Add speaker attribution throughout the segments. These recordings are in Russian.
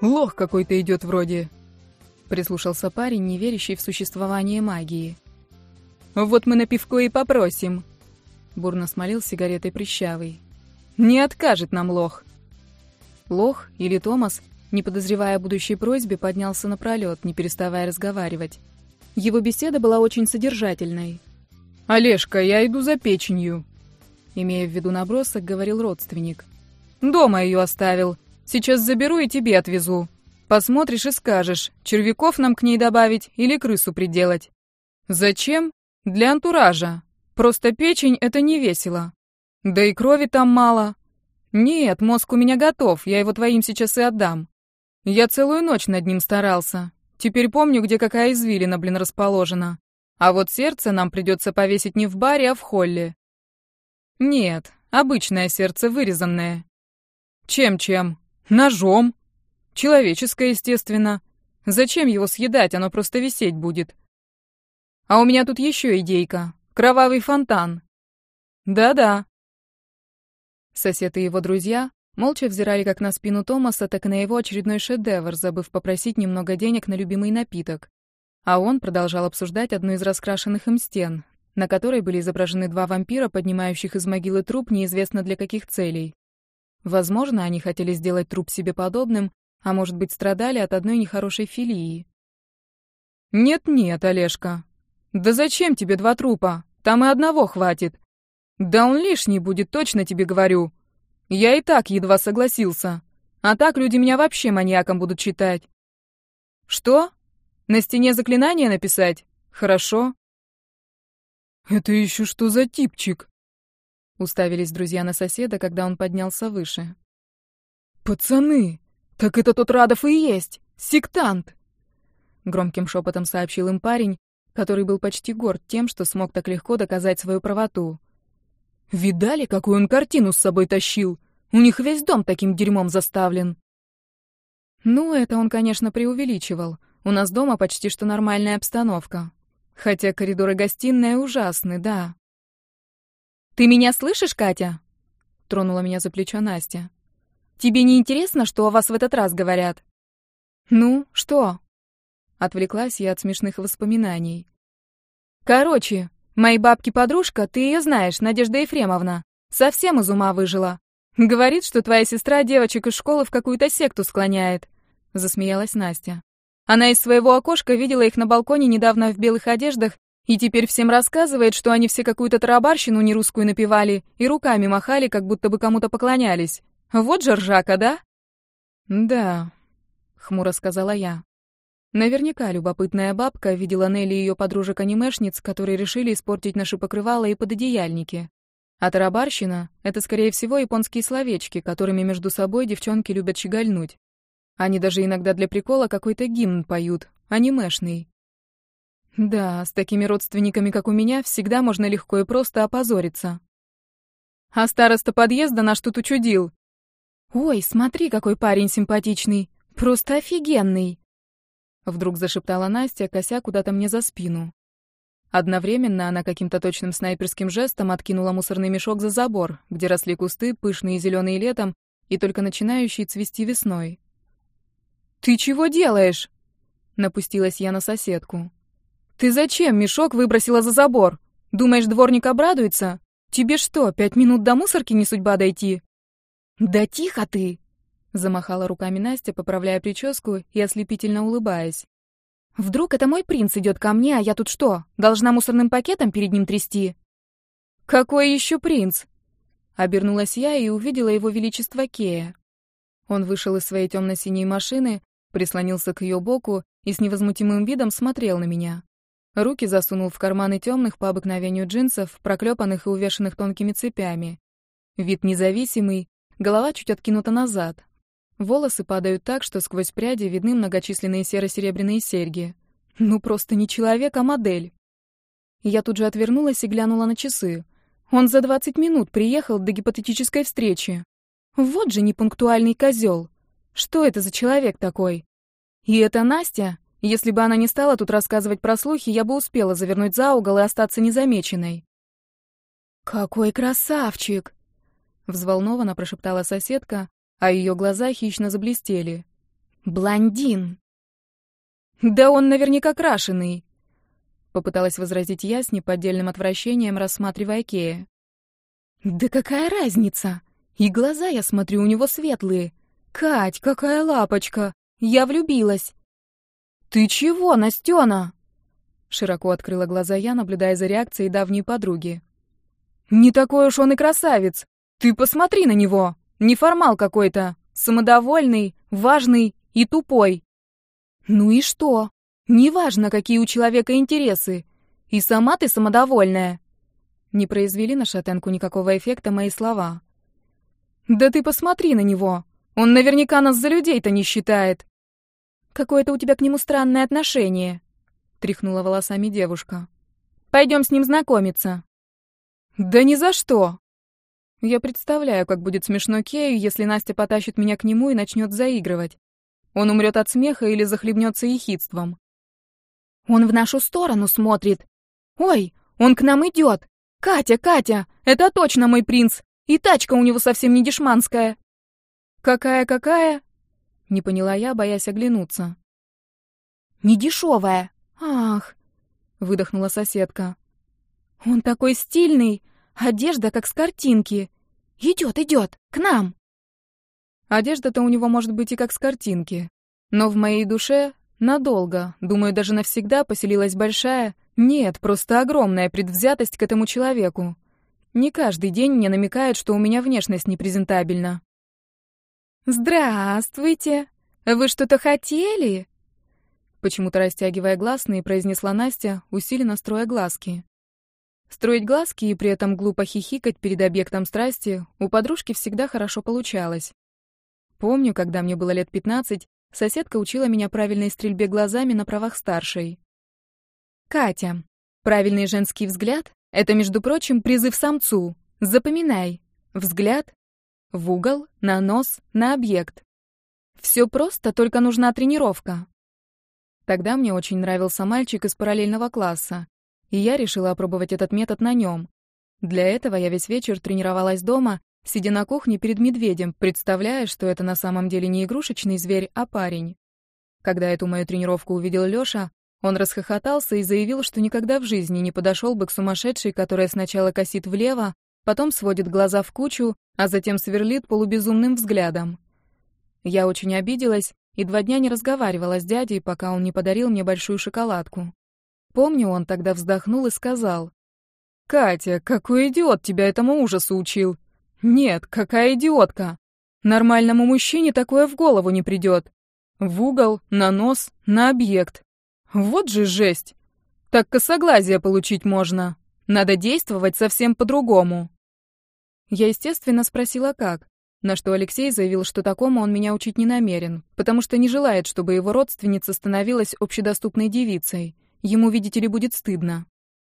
Speaker 1: Лох какой-то идет вроде. Прислушался парень, не верящий в существование магии. Вот мы на пивко и попросим. Бурно смолил сигаретой прыщавый. Не откажет нам лох. Лох, или Томас, не подозревая о будущей просьбе, поднялся напролет, не переставая разговаривать. Его беседа была очень содержательной. «Олежка, я иду за печенью», — имея в виду набросок, говорил родственник. «Дома ее оставил. Сейчас заберу и тебе отвезу. Посмотришь и скажешь, червяков нам к ней добавить или крысу приделать. Зачем? Для антуража. Просто печень — это не весело. Да и крови там мало. Нет, мозг у меня готов, я его твоим сейчас и отдам. Я целую ночь над ним старался. Теперь помню, где какая извилина, расположена. А вот сердце нам придется повесить не в баре, а в холле. Нет, обычное сердце вырезанное. Чем? Ножом. Человеческое, естественно. Зачем его съедать, оно просто висеть будет. А у меня тут еще идейка. Кровавый фонтан. Да-да. Сосед и его друзья молча взирали как на спину Томаса, так и на его очередной шедевр, забыв попросить немного денег на любимый напиток. А он продолжал обсуждать одну из раскрашенных им стен, на которой были изображены два вампира, поднимающих из могилы труп неизвестно для каких целей. Возможно, они хотели сделать труп себе подобным, а может быть, страдали от одной нехорошей филии. «Нет-нет, Олежка. Да зачем тебе два трупа? Там и одного хватит. Да он лишний будет, точно тебе говорю. Я и так едва согласился. А так люди меня вообще маньяком будут считать». «Что? На стене заклинание написать? Хорошо». «Это еще что за типчик?» Уставились друзья на соседа, когда он поднялся выше. «Пацаны, так это тот Радов и есть! Сектант!» Громким шепотом сообщил им парень, который был почти горд тем, что смог так легко доказать свою правоту. «Видали, какую он картину с собой тащил? У них весь дом таким дерьмом заставлен!» Ну, это он, конечно, преувеличивал. У нас дома почти что нормальная обстановка. Хотя коридоры гостиная ужасны, да. «Ты меня слышишь, Катя?» — тронула меня за плечо Настя. «Тебе не интересно, что о вас в этот раз говорят?» «Ну, что?» — отвлеклась я от смешных воспоминаний. «Короче, моей бабки-подружка, ты ее знаешь, Надежда Ефремовна, совсем из ума выжила. Говорит, что твоя сестра девочек из школы в какую-то секту склоняет», — засмеялась Настя. «Она из своего окошка видела их на балконе недавно в белых одеждах и теперь всем рассказывает, что они все какую-то тарабарщину нерусскую напевали и руками махали, как будто бы кому-то поклонялись. Вот же ржака, да?» «Да», — хмуро сказала я. Наверняка любопытная бабка видела Нелли и ее подружек-анимешниц, которые решили испортить наши покрывала и пододеяльники. А тарабарщина — это, скорее всего, японские словечки, которыми между собой девчонки любят щегольнуть. Они даже иногда для прикола какой-то гимн поют, анимешный. Да, с такими родственниками, как у меня, всегда можно легко и просто опозориться. А староста подъезда наш тут учудил. «Ой, смотри, какой парень симпатичный! Просто офигенный!» Вдруг зашептала Настя, кося куда-то мне за спину. Одновременно она каким-то точным снайперским жестом откинула мусорный мешок за забор, где росли кусты, пышные и зеленые летом, и только начинающие цвести весной. «Ты чего делаешь?» — напустилась я на соседку. «Ты зачем мешок выбросила за забор? Думаешь, дворник обрадуется? Тебе что, 5 минут до мусорки не судьба дойти?» «Да тихо ты!» — замахала руками Настя, поправляя прическу и ослепительно улыбаясь. «Вдруг это мой принц идет ко мне, а я тут что, должна мусорным пакетом перед ним трясти?» «Какой еще принц?» Обернулась я и увидела его величество Кея. Он вышел из своей темно-синей машины, прислонился к ее боку и с невозмутимым видом смотрел на меня. Руки засунул в карманы темных по обыкновению джинсов, проклепанных и увешанных тонкими цепями. Вид независимый, голова чуть откинута назад. Волосы падают так, что сквозь пряди видны многочисленные серо-серебряные серьги. Ну просто не человек, а модель. Я тут же отвернулась и глянула на часы. Он за 20 минут приехал до гипотетической встречи. Вот же непунктуальный козел. Что это за человек такой? И это Настя? Если бы она не стала тут рассказывать про слухи, я бы успела завернуть за угол и остаться незамеченной. «Какой красавчик!» — взволнованно прошептала соседка, а ее глаза хищно заблестели. Блондин. Да он наверняка крашеный. Попыталась возразить я с неподдельным отвращением, рассматривая Кея. Да какая разница? И глаза, я смотрю, у него светлые. Кать, какая лапочка! Я влюбилась. Ты чего, Настёна? Широко открыла глаза я, наблюдая за реакцией давней подруги. Не такой уж он и красавец. Ты посмотри на него. Неформал какой-то. Самодовольный, важный и тупой. Ну и что? Неважно, какие у человека интересы. И сама ты самодовольная. Не произвели на шатенку никакого эффекта мои слова. Да ты посмотри на него. Он наверняка нас за людей-то не считает. Какое-то у тебя к нему странное отношение, тряхнула волосами девушка. Пойдем с ним знакомиться. Да ни за что. Я представляю, как будет смешно Кею, если Настя потащит меня к нему и начнет заигрывать. Он умрет от смеха или захлебнется ехидством. Он в нашу сторону смотрит. Ой, он к нам идет. Катя, Катя, это точно мой принц. И тачка у него совсем не дешманская. Какая? Не поняла я, боясь оглянуться. Не дешевая. Ах, выдохнула соседка. Он такой стильный. Одежда как с картинки. Идет, к нам. Одежда-то у него может быть и как с картинки. Но в моей душе надолго, думаю, даже навсегда поселилась большая, нет, просто огромная предвзятость к этому человеку. Не каждый день мне намекают, что у меня внешность непрезентабельна. «Здравствуйте! Вы что-то хотели?» Почему-то, растягивая гласные, произнесла Настя, усиленно строя глазки. Строить глазки и при этом глупо хихикать перед объектом страсти у подружки всегда хорошо получалось. Помню, когда мне было лет 15, соседка учила меня правильной стрельбе глазами на правах старшей. «Катя, правильный женский взгляд — это, между прочим, призыв самцу. Запоминай. Взгляд в угол, на нос, на объект. Все просто, только нужна тренировка». Тогда мне очень нравился мальчик из параллельного класса, и я решила опробовать этот метод на нем. Для этого я весь вечер тренировалась дома, сидя на кухне перед медведем, представляя, что это на самом деле не игрушечный зверь, а парень. Когда эту мою тренировку увидел Лёша, он расхохотался и заявил, что никогда в жизни не подошел бы к сумасшедшей, которая сначала косит влево, потом сводит глаза в кучу, а затем сверлит полубезумным взглядом. Я очень обиделась и 2 дня не разговаривала с дядей, пока он не подарил мне большую шоколадку. Помню, он тогда вздохнул и сказал: «Катя, какой идиот тебя этому ужасу учил? Нет, какая идиотка! Нормальному мужчине такое в голову не придет. В угол, на нос, на объект. Вот же жесть! Так косоглазие получить можно. Надо действовать совсем по-другому». Я, естественно, спросила, как, на что Алексей заявил, что такому он меня учить не намерен, потому что не желает, чтобы его родственница становилась общедоступной девицей. Ему, видите ли, будет стыдно.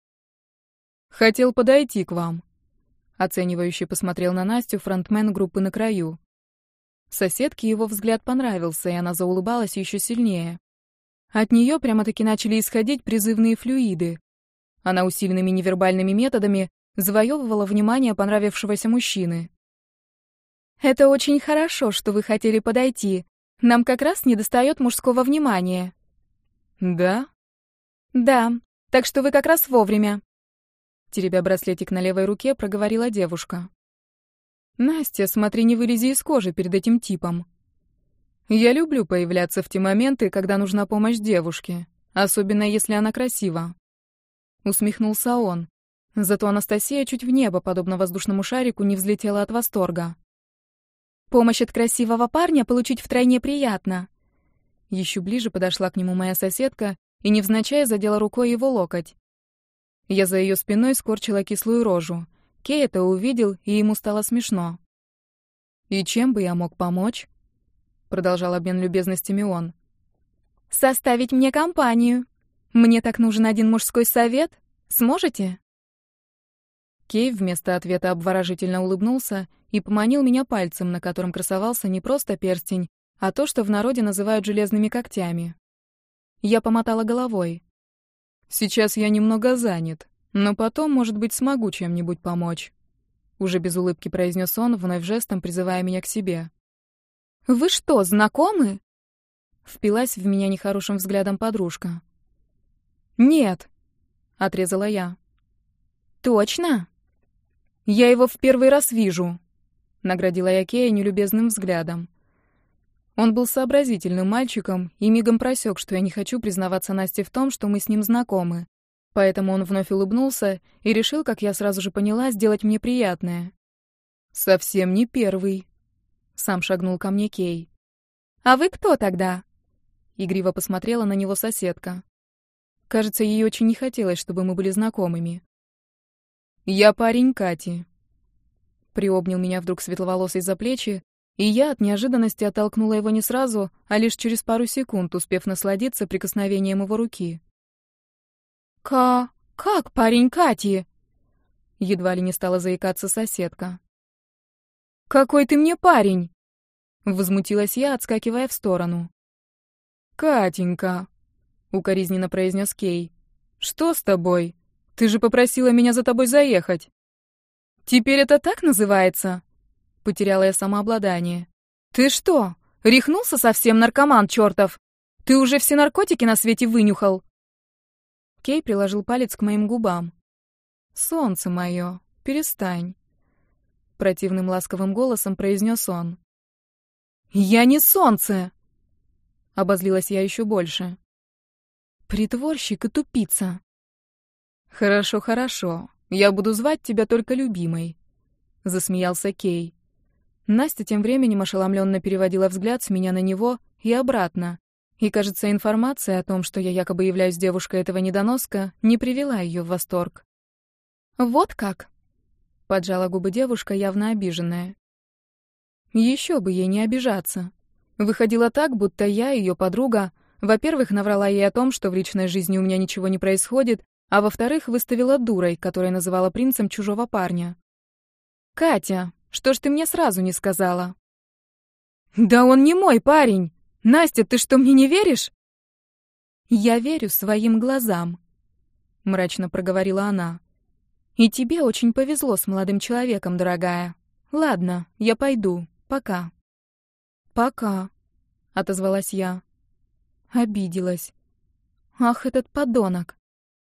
Speaker 1: «Хотел подойти к вам», — оценивающе посмотрел на Настю фронтмен группы «На краю». Соседке его взгляд понравился, и она заулыбалась еще сильнее. От нее прямо-таки начали исходить призывные флюиды. Она усиленными невербальными методами завоевывала внимание понравившегося мужчины. «Это очень хорошо, что вы хотели подойти. Нам как раз недостает мужского внимания». «Да?» «Да, так что вы как раз вовремя», — теребя браслетик на левой руке, проговорила девушка. «Настя, смотри, не вылези из кожи перед этим типом. Я люблю появляться в те моменты, когда нужна помощь девушке, особенно если она красива». Усмехнулся он. Зато Анастасия чуть в небо, подобно воздушному шарику, не взлетела от восторга. «Помощь от красивого парня получить втройне приятно». Еще ближе подошла к нему моя соседка и невзначай задела рукой его локоть. Я за ее спиной скорчила кислую рожу. Кей это увидел, и ему стало смешно. «И чем бы я мог помочь?» Продолжал обмен любезностями он. «Составить мне компанию. Мне так нужен один мужской совет. Сможете?» Кей вместо ответа обворожительно улыбнулся и поманил меня пальцем, на котором красовался не просто перстень, а то, что в народе называют железными когтями. Я помотала головой. «Сейчас я немного занят, но потом, может быть, смогу чем-нибудь помочь», — уже без улыбки произнес он, вновь жестом призывая меня к себе. «Вы что, знакомы?» Впилась в меня нехорошим взглядом подружка. «Нет», — отрезала я. «Точно?» «Я его в первый раз вижу», — наградила я Кея нелюбезным взглядом. Он был сообразительным мальчиком и мигом просек, что я не хочу признаваться Насте в том, что мы с ним знакомы. Поэтому он вновь улыбнулся и решил, как я сразу же поняла, сделать мне приятное. «Совсем не первый», — сам шагнул ко мне Кей. «А вы кто тогда?» Игриво посмотрела на него соседка. Кажется, ей очень не хотелось, чтобы мы были знакомыми. «Я парень Кати», — приобнял меня вдруг светловолосый за плечи, и я от неожиданности оттолкнула его не сразу, а лишь через пару секунд, успев насладиться прикосновением его руки. Как парень Кати?» Едва ли не стала заикаться соседка. «Какой ты мне парень?» Возмутилась я, отскакивая в сторону. «Катенька», — укоризненно произнес Кей, — «что с тобой? Ты же попросила меня за тобой заехать». «Теперь это так называется?» Потеряла я самообладание. «Ты что, рехнулся совсем, наркоман чертов? Ты уже все наркотики на свете вынюхал?» Кей приложил палец к моим губам. «Солнце мое, перестань», — противным ласковым голосом произнес он. «Я не солнце!» — обозлилась я еще больше. «Притворщик и тупица». «Хорошо, хорошо, я буду звать тебя только любимой», — засмеялся Кей. Настя тем временем ошеломленно переводила взгляд с меня на него и обратно. И, кажется, информация о том, что я якобы являюсь девушкой этого недоноска, не привела ее в восторг. «Вот как?» — поджала губы девушка, явно обиженная. Еще бы ей не обижаться. Выходило так, будто я, ее подруга, во-первых, наврала ей о том, что в личной жизни у меня ничего не происходит, а во-вторых, выставила дурой, которая называла принцем чужого парня. «Катя, что ж ты мне сразу не сказала?» «Да он не мой парень! Настя, ты что, мне не веришь?» «Я верю своим глазам», — мрачно проговорила она. «И тебе очень повезло с молодым человеком, дорогая. Ладно, я пойду. Пока». «Пока», — отозвалась я. Обиделась. «Ах, этот подонок!»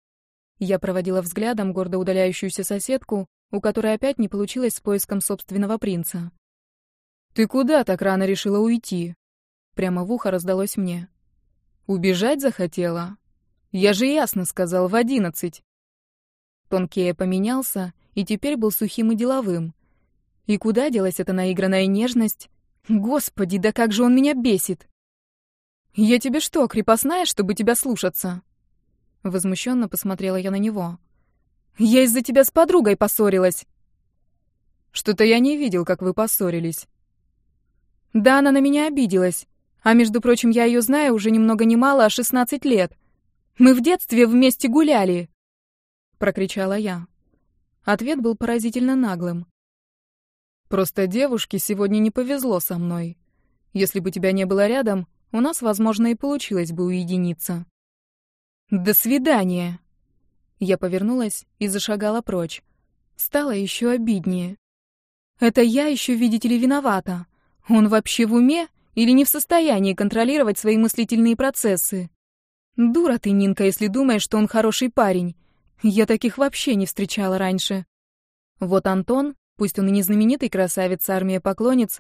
Speaker 1: Я проводила взглядом гордо удаляющуюся соседку, у которой опять не получилось с поиском собственного принца. «Ты куда так рано решила уйти?» Прямо в ухо раздалось мне. «Убежать захотела? Я же ясно сказал, в 11. Тон Кея поменялся и теперь был сухим и деловым. И куда делась эта наигранная нежность? Господи, да как же он меня бесит! «Я тебе что, крепостная, чтобы тебя слушаться?» Возмущенно посмотрела я на него. «Я из-за тебя с подругой поссорилась!» «Что-то я не видел, как вы поссорились». «Да, она на меня обиделась. А между прочим, я ее знаю уже ни много ни мало, а 16 лет. Мы в детстве вместе гуляли!» Прокричала я. Ответ был поразительно наглым. «Просто девушке сегодня не повезло со мной. Если бы тебя не было рядом, у нас, возможно, и получилось бы уединиться». «До свидания!» Я повернулась и зашагала прочь. Стало еще обиднее. Это я еще, видите ли, виновата. Он вообще в уме или не в состоянии контролировать свои мыслительные процессы? Дура ты, Нинка, если думаешь, что он хороший парень. Я таких вообще не встречала раньше. Вот Антон, пусть он и не знаменитый красавец армия-поклонец,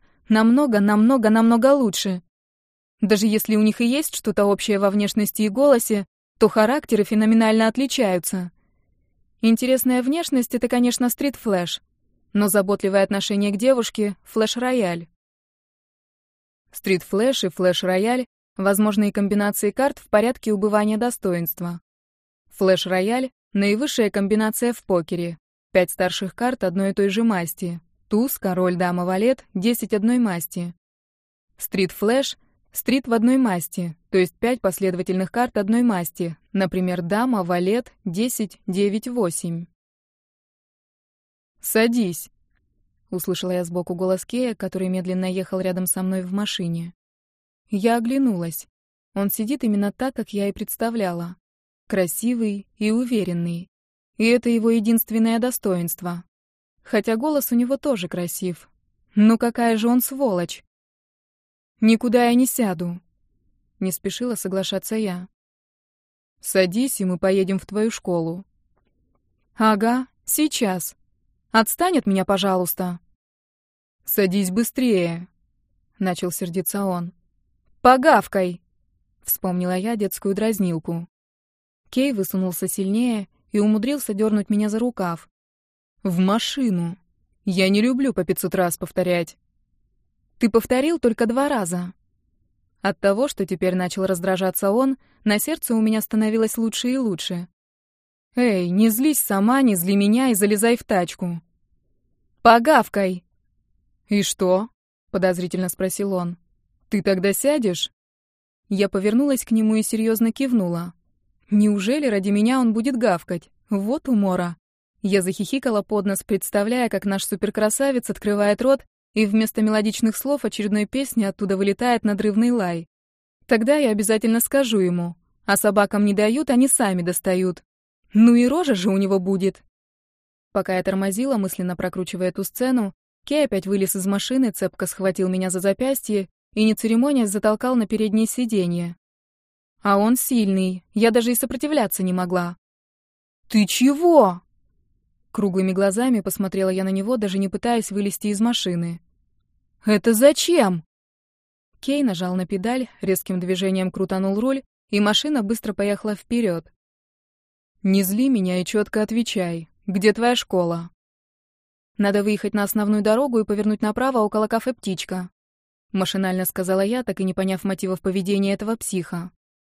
Speaker 1: намного лучше. Даже если у них и есть что-то общее во внешности и голосе, то характеры феноменально отличаются. Интересная внешность — это, конечно, стрит-флэш, но заботливое отношение к девушке — флэш-рояль. Стрит-флэш и флэш-рояль — возможные комбинации карт в порядке убывания достоинства. Флэш-рояль — наивысшая комбинация в покере. 5 старших карт одной и той же масти. Туз, король, дама, валет — 10 одной масти. Стрит-флэш — стрит в одной масти, то есть 5 последовательных карт одной масти, например, дама, валет, 10, 9, 8. «Садись», — услышала я сбоку голос Кея, который медленно ехал рядом со мной в машине. Я оглянулась. Он сидит именно так, как я и представляла. Красивый и уверенный. И это его единственное достоинство. Хотя голос у него тоже красив. Ну какая же он сволочь! «Никуда я не сяду», — Не спешила соглашаться я. «Садись, и мы поедем в твою школу». «Ага, сейчас. Отстань от меня, пожалуйста». «Садись быстрее», — начал сердиться он. «Погавкой!» — вспомнила я детскую дразнилку. Кей высунулся сильнее и умудрился дернуть меня за рукав. «В машину! Я не люблю по 500 раз повторять». «Ты повторил только 2 раза». От того, что теперь начал раздражаться он, на сердце у меня становилось лучше и лучше. «Эй, не злись сама, не зли меня и залезай в тачку». «Погавкой!» «И что?» — подозрительно спросил он. «Ты тогда сядешь?» Я повернулась к нему и серьезно кивнула. Неужели ради меня он будет гавкать? Вот умора. Я захихикала под нос, представляя, как наш суперкрасавец открывает рот, и вместо мелодичных слов очередной песни оттуда вылетает надрывный лай. Тогда я обязательно скажу ему, а собакам не дают, они сами достают. Ну и рожа же у него будет. Пока я тормозила, мысленно прокручивая эту сцену, Кей опять вылез из машины, цепко схватил меня за запястье и, не церемонясь, затолкал на переднее сиденье. А он сильный, я даже и сопротивляться не могла. «Ты чего?» Круглыми глазами посмотрела я на него, даже не пытаясь вылезти из машины. «Это зачем?» Кей нажал на педаль, резким движением крутанул руль, и машина быстро поехала вперед. «Не зли меня и четко отвечай. Где твоя школа?» «Надо выехать на основную дорогу и повернуть направо около кафе «Птичка», — машинально сказала я, так и не поняв мотивов поведения этого психа.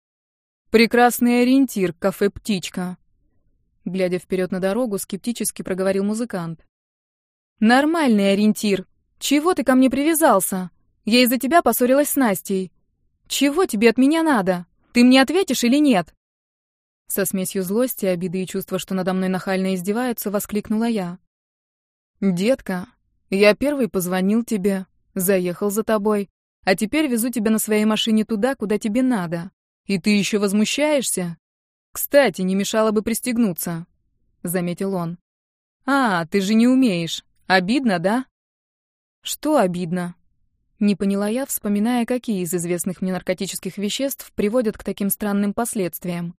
Speaker 1: «Прекрасный ориентир, кафе «Птичка», — глядя вперед на дорогу, скептически проговорил музыкант. «Нормальный ориентир. Чего ты ко мне привязался? Я из-за тебя поссорилась с Настей. Чего тебе от меня надо? Ты мне ответишь или нет?» Со смесью злости, обиды и чувства, что надо мной нахально издеваются, воскликнула я. «Детка, я первый позвонил тебе, заехал за тобой, а теперь везу тебя на своей машине туда, куда тебе надо. И ты еще возмущаешься? Кстати, не мешало бы пристегнуться», — заметил он. «А, ты же не умеешь. Обидно, да?» «Что обидно?» Не поняла я, вспоминая, какие из известных мне наркотических веществ приводят к таким странным последствиям.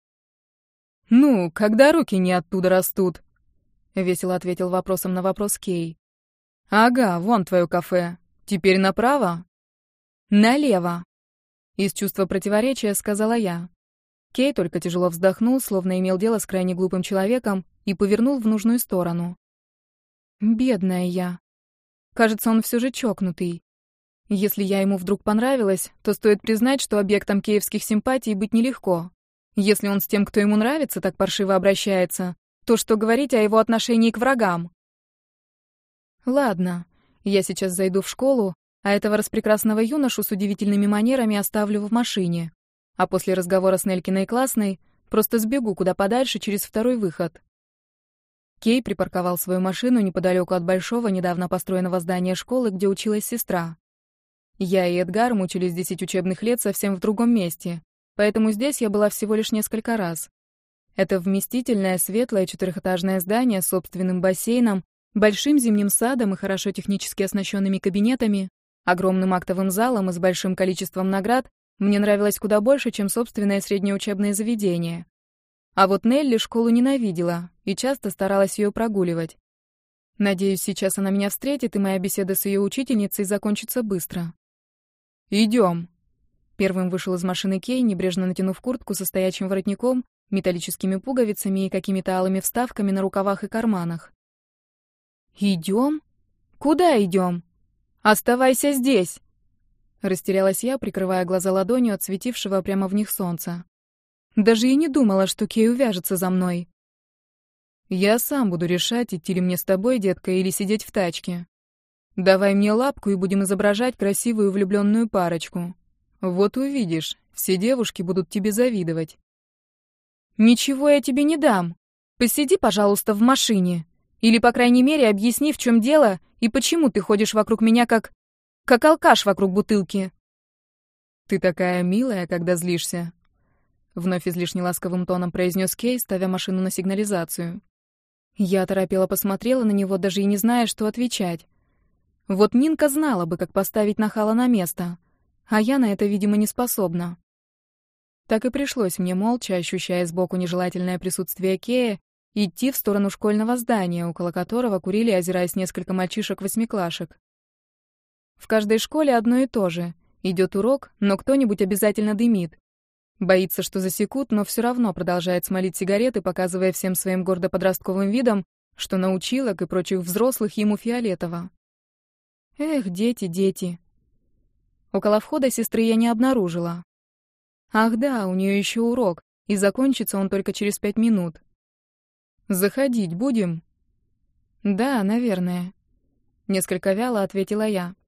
Speaker 1: «Ну, когда руки не оттуда растут», — весело ответил вопросом на вопрос Кей. «Ага, вон твое кафе. Теперь направо?» «Налево», — из чувства противоречия сказала я. Кей только тяжело вздохнул, словно имел дело с крайне глупым человеком, и повернул в нужную сторону. Бедная я. Кажется, он все же чокнутый. Если я ему вдруг понравилась, то стоит признать, что объектом кеевских симпатий быть нелегко. Если он с тем, кто ему нравится, так паршиво обращается, то что говорить о его отношении к врагам? Ладно, я сейчас зайду в школу, а этого распрекрасного юношу с удивительными манерами оставлю в машине. А после разговора с Нелькиной классной просто сбегу куда подальше через второй выход. Кей припарковал свою машину неподалеку от большого, недавно построенного здания школы, где училась сестра. Я и Эдгар мучились 10 учебных лет совсем в другом месте, поэтому здесь я была всего лишь несколько раз. Это вместительное, светлое, 4-этажное здание с собственным бассейном, большим зимним садом и хорошо технически оснащенными кабинетами, огромным актовым залом и с большим количеством наград мне нравилось куда больше, чем собственное среднее учебное заведение. А вот Нелли школу ненавидела и часто старалась ее прогуливать. Надеюсь, сейчас она меня встретит, и моя беседа с ее учительницей закончится быстро. «Идем». Первым вышел из машины Кей, небрежно натянув куртку со стоячим воротником, металлическими пуговицами и какими-то алыми вставками на рукавах и карманах. «Идем? Куда идем? Оставайся здесь!» Растерялась я, прикрывая глаза ладонью от светившего прямо в них солнца. Даже и не думала, что Кей увяжется за мной. «Я сам буду решать, идти ли мне с тобой, детка, или сидеть в тачке. Давай мне лапку и будем изображать красивую влюбленную парочку. Вот увидишь, все девушки будут тебе завидовать». «Ничего я тебе не дам. Посиди, пожалуйста, в машине. Или, по крайней мере, объясни, в чем дело и почему ты ходишь вокруг меня как алкаш вокруг бутылки». «Ты такая милая, когда злишься», — вновь излишне ласковым тоном произнес Кей, ставя машину на сигнализацию. Я оторопела посмотрела на него, даже и не зная, что отвечать. Вот Нинка знала бы, как поставить нахала на место, а я на это, видимо, не способна. Так и пришлось мне молча, ощущая сбоку нежелательное присутствие Кея, идти в сторону школьного здания, около которого курили, озираясь, несколько мальчишек-восьмиклашек. В каждой школе одно и то же. Идет урок, но кто-нибудь обязательно дымит. Боится, что засекут, но все равно продолжает смолить сигареты, показывая всем своим гордо-подростковым видом, что на училок и прочих взрослых ему фиолетово. Эх, дети, дети. Около входа сестры я не обнаружила. Ах да, у нее еще урок, и закончится он только через 5 минут. «Заходить будем?» «Да, наверное», — несколько вяло ответила я.